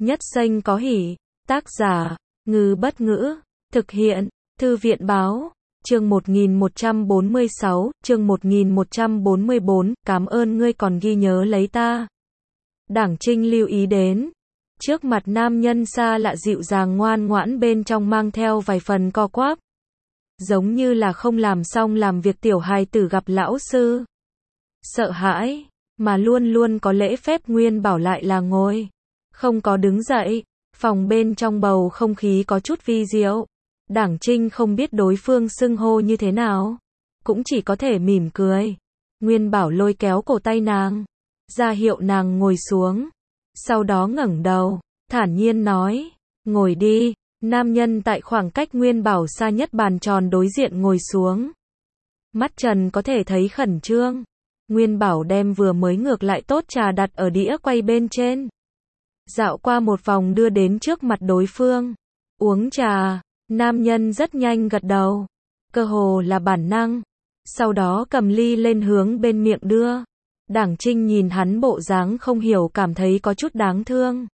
Nhất xanh có hỉ. Tác giả, Ngư Bất Ngữ. Thực hiện, Thư viện Báo. Chương 1146, chương 1144, cảm ơn ngươi còn ghi nhớ lấy ta. Đảng Trinh lưu ý đến. Trước mặt nam nhân xa lạ dịu dàng ngoan ngoãn bên trong mang theo vài phần co quắp. Giống như là không làm xong làm việc tiểu hài tử gặp lão sư. Sợ hãi, mà luôn luôn có lễ phép Nguyên Bảo lại là ngồi. Không có đứng dậy, phòng bên trong bầu không khí có chút vi diệu. Đảng Trinh không biết đối phương xưng hô như thế nào. Cũng chỉ có thể mỉm cười. Nguyên Bảo lôi kéo cổ tay nàng. Ra hiệu nàng ngồi xuống. Sau đó ngẩng đầu, thản nhiên nói. Ngồi đi. Nam nhân tại khoảng cách Nguyên Bảo xa nhất bàn tròn đối diện ngồi xuống. Mắt Trần có thể thấy khẩn trương. Nguyên Bảo đem vừa mới ngược lại tốt trà đặt ở đĩa quay bên trên. Dạo qua một vòng đưa đến trước mặt đối phương. Uống trà. Nam nhân rất nhanh gật đầu. Cơ hồ là bản năng. Sau đó cầm ly lên hướng bên miệng đưa. Đảng Trinh nhìn hắn bộ dáng không hiểu cảm thấy có chút đáng thương.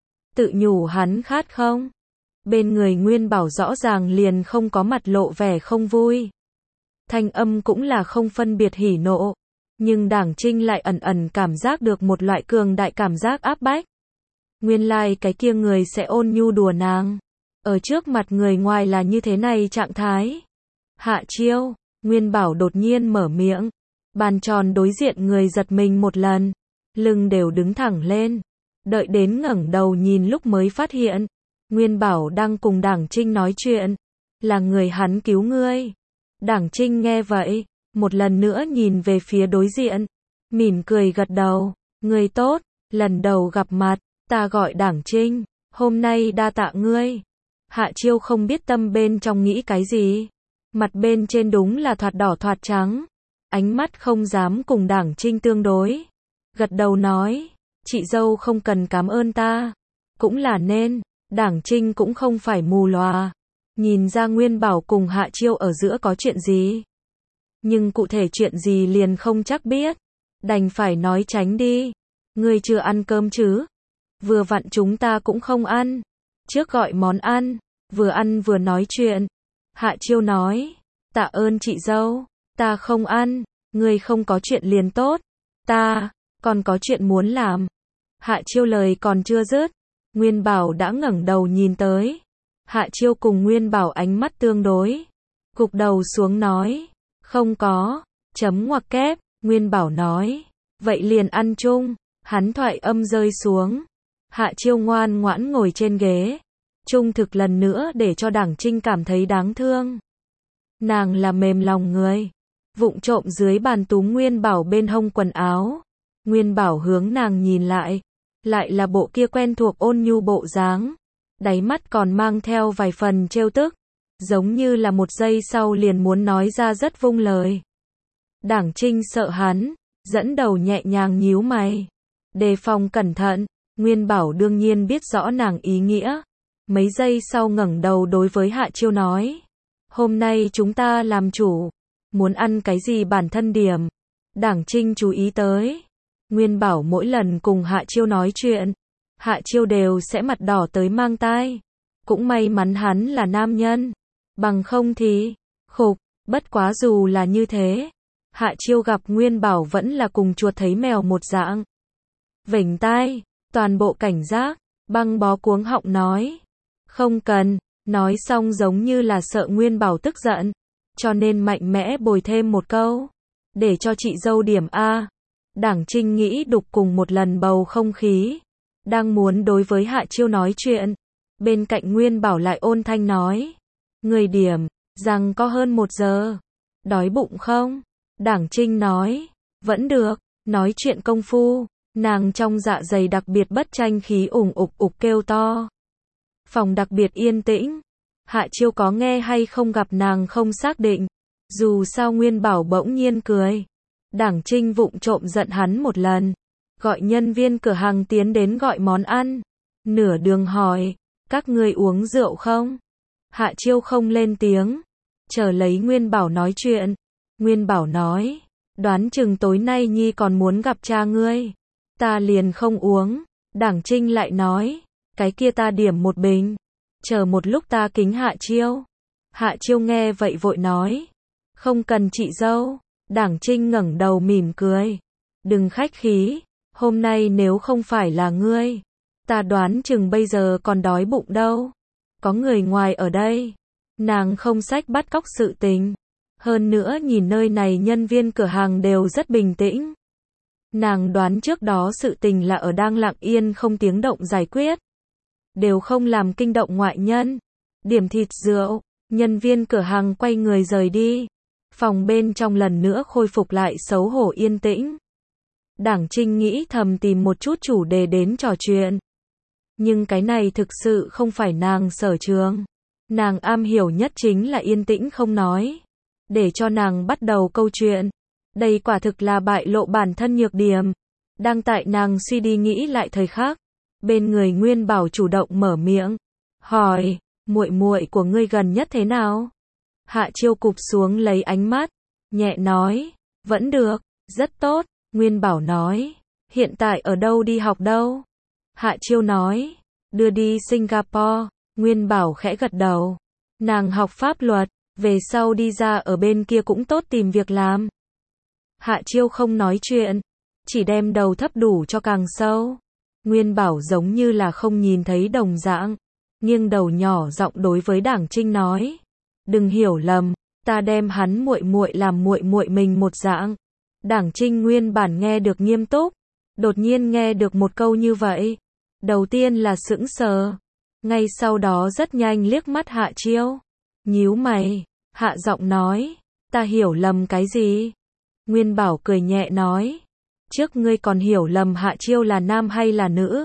Tự nhủ hắn khát không? Bên người Nguyên Bảo rõ ràng liền không có mặt lộ vẻ không vui. Thanh âm cũng là không phân biệt hỉ nộ. Nhưng Đảng Trinh lại ẩn ẩn cảm giác được một loại cường đại cảm giác áp bách. Nguyên lai cái kia người sẽ ôn nhu đùa nàng. Ở trước mặt người ngoài là như thế này trạng thái. Hạ Chiêu, Nguyên Bảo đột nhiên mở miệng. Bàn tròn đối diện người giật mình một lần. Lưng đều đứng thẳng lên. Đợi đến ngẩng đầu nhìn lúc mới phát hiện. Nguyên Bảo đang cùng Đảng Trinh nói chuyện. Là người hắn cứu ngươi. Đảng Trinh nghe vậy. Một lần nữa nhìn về phía đối diện. Mỉm cười gật đầu. Ngươi tốt, lần đầu gặp mặt. Ta gọi Đảng Trinh. Hôm nay đa tạ ngươi. Hạ Chiêu không biết tâm bên trong nghĩ cái gì. Mặt bên trên đúng là thoạt đỏ thoạt trắng. Ánh mắt không dám cùng Đảng Trinh tương đối. Gật đầu nói. Chị dâu không cần cảm ơn ta. Cũng là nên. Đảng Trinh cũng không phải mù lòa. Nhìn ra Nguyên Bảo cùng Hạ Chiêu ở giữa có chuyện gì. Nhưng cụ thể chuyện gì liền không chắc biết. Đành phải nói tránh đi. Ngươi chưa ăn cơm chứ? Vừa vặn chúng ta cũng không ăn. Trước gọi món ăn. Vừa ăn vừa nói chuyện. Hạ Chiêu nói. Tạ ơn chị dâu. Ta không ăn. Ngươi không có chuyện liền tốt. Ta còn có chuyện muốn làm. Hạ Chiêu lời còn chưa dứt. Nguyên Bảo đã ngẩng đầu nhìn tới. Hạ Chiêu cùng Nguyên Bảo ánh mắt tương đối. Gục đầu xuống nói. Không có. Chấm ngoặc kép. Nguyên Bảo nói. Vậy liền ăn chung. Hắn thoại âm rơi xuống. Hạ Chiêu ngoan ngoãn ngồi trên ghế. Trung thực lần nữa để cho Đảng Trinh cảm thấy đáng thương. Nàng là mềm lòng người. Vụng trộm dưới bàn túm Nguyên Bảo bên hông quần áo. Nguyên Bảo hướng nàng nhìn lại. Lại là bộ kia quen thuộc ôn nhu bộ dáng. Đáy mắt còn mang theo vài phần trêu tức. Giống như là một giây sau liền muốn nói ra rất vung lời. Đảng Trinh sợ hắn. Dẫn đầu nhẹ nhàng nhíu mày. Đề phòng cẩn thận. Nguyên Bảo đương nhiên biết rõ nàng ý nghĩa. Mấy giây sau ngẩng đầu đối với Hạ Chiêu nói. Hôm nay chúng ta làm chủ. Muốn ăn cái gì bản thân điểm. Đảng Trinh chú ý tới. Nguyên Bảo mỗi lần cùng Hạ Chiêu nói chuyện. Hạ Chiêu đều sẽ mặt đỏ tới mang tai. Cũng may mắn hắn là nam nhân. Bằng không thì, khục, bất quá dù là như thế. Hạ Chiêu gặp Nguyên Bảo vẫn là cùng chuột thấy mèo một dạng. Vểnh tai, toàn bộ cảnh giác, băng bó cuống họng nói. Không cần, nói xong giống như là sợ Nguyên Bảo tức giận. Cho nên mạnh mẽ bồi thêm một câu. Để cho chị dâu điểm A. Đảng Trinh nghĩ đục cùng một lần bầu không khí. Đang muốn đối với Hạ Chiêu nói chuyện. Bên cạnh Nguyên Bảo lại ôn thanh nói. Người điểm, rằng có hơn 1 giờ. Đói bụng không? Đảng Trinh nói. Vẫn được, nói chuyện công phu. Nàng trong dạ dày đặc biệt bất tranh khí ủng ục ục kêu to. Phòng đặc biệt yên tĩnh. Hạ Chiêu có nghe hay không gặp nàng không xác định. Dù sao Nguyên Bảo bỗng nhiên cười. Đảng Trinh vụng trộm giận hắn một lần. Gọi nhân viên cửa hàng tiến đến gọi món ăn. Nửa đường hỏi. Các ngươi uống rượu không? Hạ Chiêu không lên tiếng. Chờ lấy Nguyên Bảo nói chuyện. Nguyên Bảo nói. Đoán chừng tối nay Nhi còn muốn gặp cha ngươi. Ta liền không uống. Đảng Trinh lại nói. Cái kia ta điểm một bình. Chờ một lúc ta kính Hạ Chiêu. Hạ Chiêu nghe vậy vội nói. Không cần chị dâu. Đảng Trinh ngẩng đầu mỉm cười. Đừng khách khí. Hôm nay nếu không phải là ngươi, ta đoán chừng bây giờ còn đói bụng đâu. Có người ngoài ở đây. Nàng không xách bắt cóc sự tình. Hơn nữa nhìn nơi này nhân viên cửa hàng đều rất bình tĩnh. Nàng đoán trước đó sự tình là ở đang lặng yên không tiếng động giải quyết. Đều không làm kinh động ngoại nhân. Điểm thịt rượu, nhân viên cửa hàng quay người rời đi. Phòng bên trong lần nữa khôi phục lại xấu hổ yên tĩnh. Đảng Trinh nghĩ thầm tìm một chút chủ đề đến trò chuyện. Nhưng cái này thực sự không phải nàng sở trường. Nàng am hiểu nhất chính là yên tĩnh không nói. Để cho nàng bắt đầu câu chuyện. Đây quả thực là bại lộ bản thân nhược điểm. Đang tại nàng suy đi nghĩ lại thời khắc. Bên người Nguyên Bảo chủ động mở miệng. Hỏi, muội muội của ngươi gần nhất thế nào? Hạ Chiêu cụp xuống lấy ánh mắt. Nhẹ nói, vẫn được, rất tốt. Nguyên Bảo nói, hiện tại ở đâu đi học đâu? Hạ Chiêu nói, đưa đi Singapore. Nguyên Bảo khẽ gật đầu. Nàng học pháp luật, về sau đi ra ở bên kia cũng tốt tìm việc làm. Hạ Chiêu không nói chuyện, chỉ đem đầu thấp đủ cho càng sâu. Nguyên Bảo giống như là không nhìn thấy đồng dạng, nghiêng đầu nhỏ giọng đối với Đảng Trinh nói, đừng hiểu lầm, ta đem hắn muội muội làm muội muội mình một dạng. Đảng Trinh nguyên bản nghe được nghiêm túc, đột nhiên nghe được một câu như vậy, đầu tiên là sững sờ, ngay sau đó rất nhanh liếc mắt Hạ Chiêu, nhíu mày, hạ giọng nói, ta hiểu lầm cái gì? Nguyên Bảo cười nhẹ nói, trước ngươi còn hiểu lầm Hạ Chiêu là nam hay là nữ.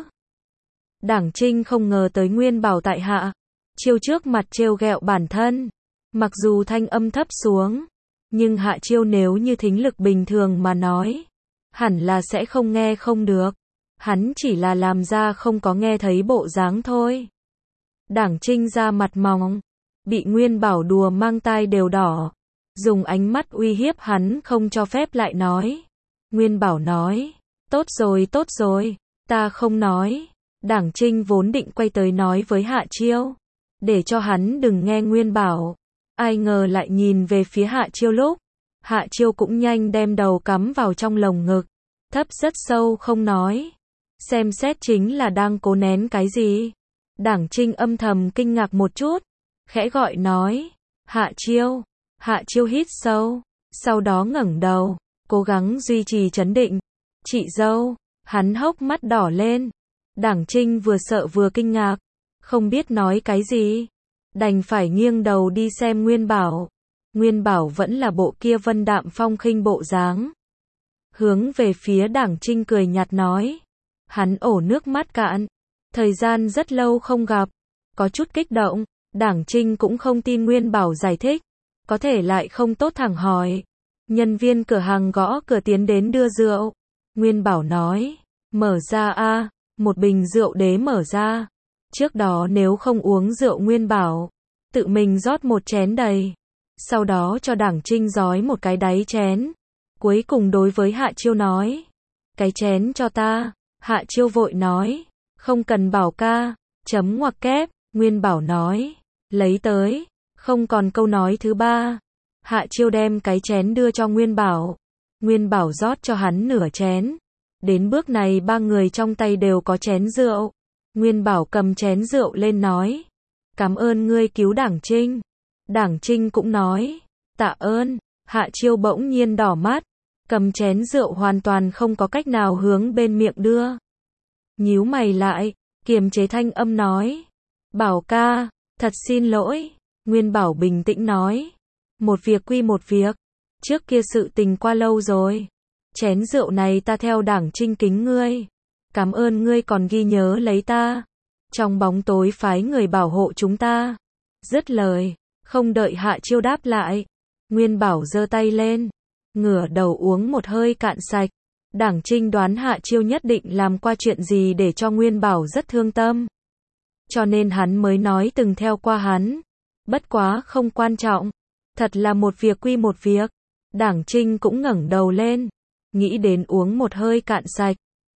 Đảng Trinh không ngờ tới Nguyên Bảo tại Hạ Chiêu trước mặt trêu ghẹo bản thân, mặc dù thanh âm thấp xuống, nhưng Hạ Chiêu nếu như thính lực bình thường mà nói, hẳn là sẽ không nghe không được. Hắn chỉ là làm ra không có nghe thấy bộ dáng thôi. Đảng Trinh ra mặt mỏng, bị Nguyên Bảo đùa mang tai đều đỏ, dùng ánh mắt uy hiếp hắn không cho phép lại nói. Nguyên Bảo nói, tốt rồi, ta không nói. Đảng Trinh vốn định quay tới nói với Hạ Chiêu, để cho hắn đừng nghe Nguyên Bảo. Ai ngờ lại nhìn về phía Hạ Chiêu lúc, Hạ Chiêu cũng nhanh đem đầu cắm vào trong lồng ngực, thấp rất sâu không nói. Xem xét chính là đang cố nén cái gì. Đảng Trinh âm thầm kinh ngạc một chút, khẽ gọi nói, Hạ Chiêu. Hạ Chiêu hít sâu, sau đó ngẩng đầu, cố gắng duy trì trấn định. Chị dâu, hắn hốc mắt đỏ lên. Đảng Trinh vừa sợ vừa kinh ngạc, không biết nói cái gì, đành phải nghiêng đầu đi xem Nguyên Bảo. Nguyên Bảo vẫn là bộ kia vân đạm phong khinh bộ dáng. Hướng về phía Đảng Trinh cười nhạt nói, hắn ổ nước mắt cạn, thời gian rất lâu không gặp, có chút kích động. Đảng Trinh cũng không tin Nguyên Bảo giải thích, có thể lại không tốt thẳng hỏi. Nhân viên cửa hàng gõ cửa tiến đến đưa rượu. Nguyên Bảo nói, mở ra a. Một bình rượu đế mở ra. Trước đó nếu không uống rượu Nguyên Bảo tự mình rót một chén đầy, sau đó cho Đảng Trinh rói một cái đáy chén. Cuối cùng đối với Hạ Chiêu nói, cái chén cho ta. Hạ Chiêu vội nói, không cần Bảo ca, chấm ngoặc kép. Nguyên Bảo nói, lấy tới. Không còn câu nói thứ ba. Hạ Chiêu đem cái chén đưa cho Nguyên Bảo. Nguyên Bảo rót cho hắn nửa chén. Đến bước này ba người trong tay đều có chén rượu. Nguyên Bảo cầm chén rượu lên nói, cảm ơn ngươi cứu Đảng Trinh. Đảng Trinh cũng nói, tạ ơn. Hạ Chiêu bỗng nhiên đỏ mắt, cầm chén rượu hoàn toàn không có cách nào hướng bên miệng đưa. Nhíu mày lại, kiềm chế thanh âm nói, Bảo ca, thật xin lỗi. Nguyên Bảo bình tĩnh nói, một việc quy một việc, trước kia sự tình qua lâu rồi. Chén rượu này ta theo Đảng Trinh kính ngươi. Cảm ơn ngươi còn ghi nhớ lấy ta. Trong bóng tối phái người bảo hộ chúng ta. Dứt lời, không đợi Hạ Chiêu đáp lại. Nguyên Bảo giơ tay lên, ngửa đầu uống một hơi cạn sạch. Đảng Trinh đoán Hạ Chiêu nhất định làm qua chuyện gì để cho Nguyên Bảo rất thương tâm. Cho nên hắn mới nói từng theo qua hắn. Bất quá không quan trọng. Thật là một việc quy một việc. Đảng Trinh cũng ngẩng đầu lên, nghĩ đến uống một hơi cạn sạch.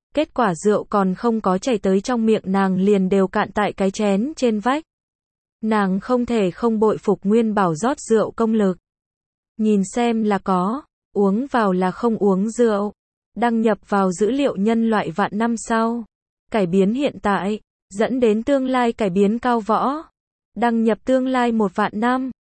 Kết quả rượu còn không có chảy tới trong miệng nàng liền đều cạn tại cái chén trên vách. Nàng không thể không bội phục Nguyên Bảo rót rượu công lực. Nhìn xem là có, uống vào là không uống rượu. Đăng nhập vào dữ liệu nhân loại vạn năm sau. Cải biến hiện tại, dẫn đến tương lai cải biến cao võ. Đăng nhập tương lai 1 vạn năm.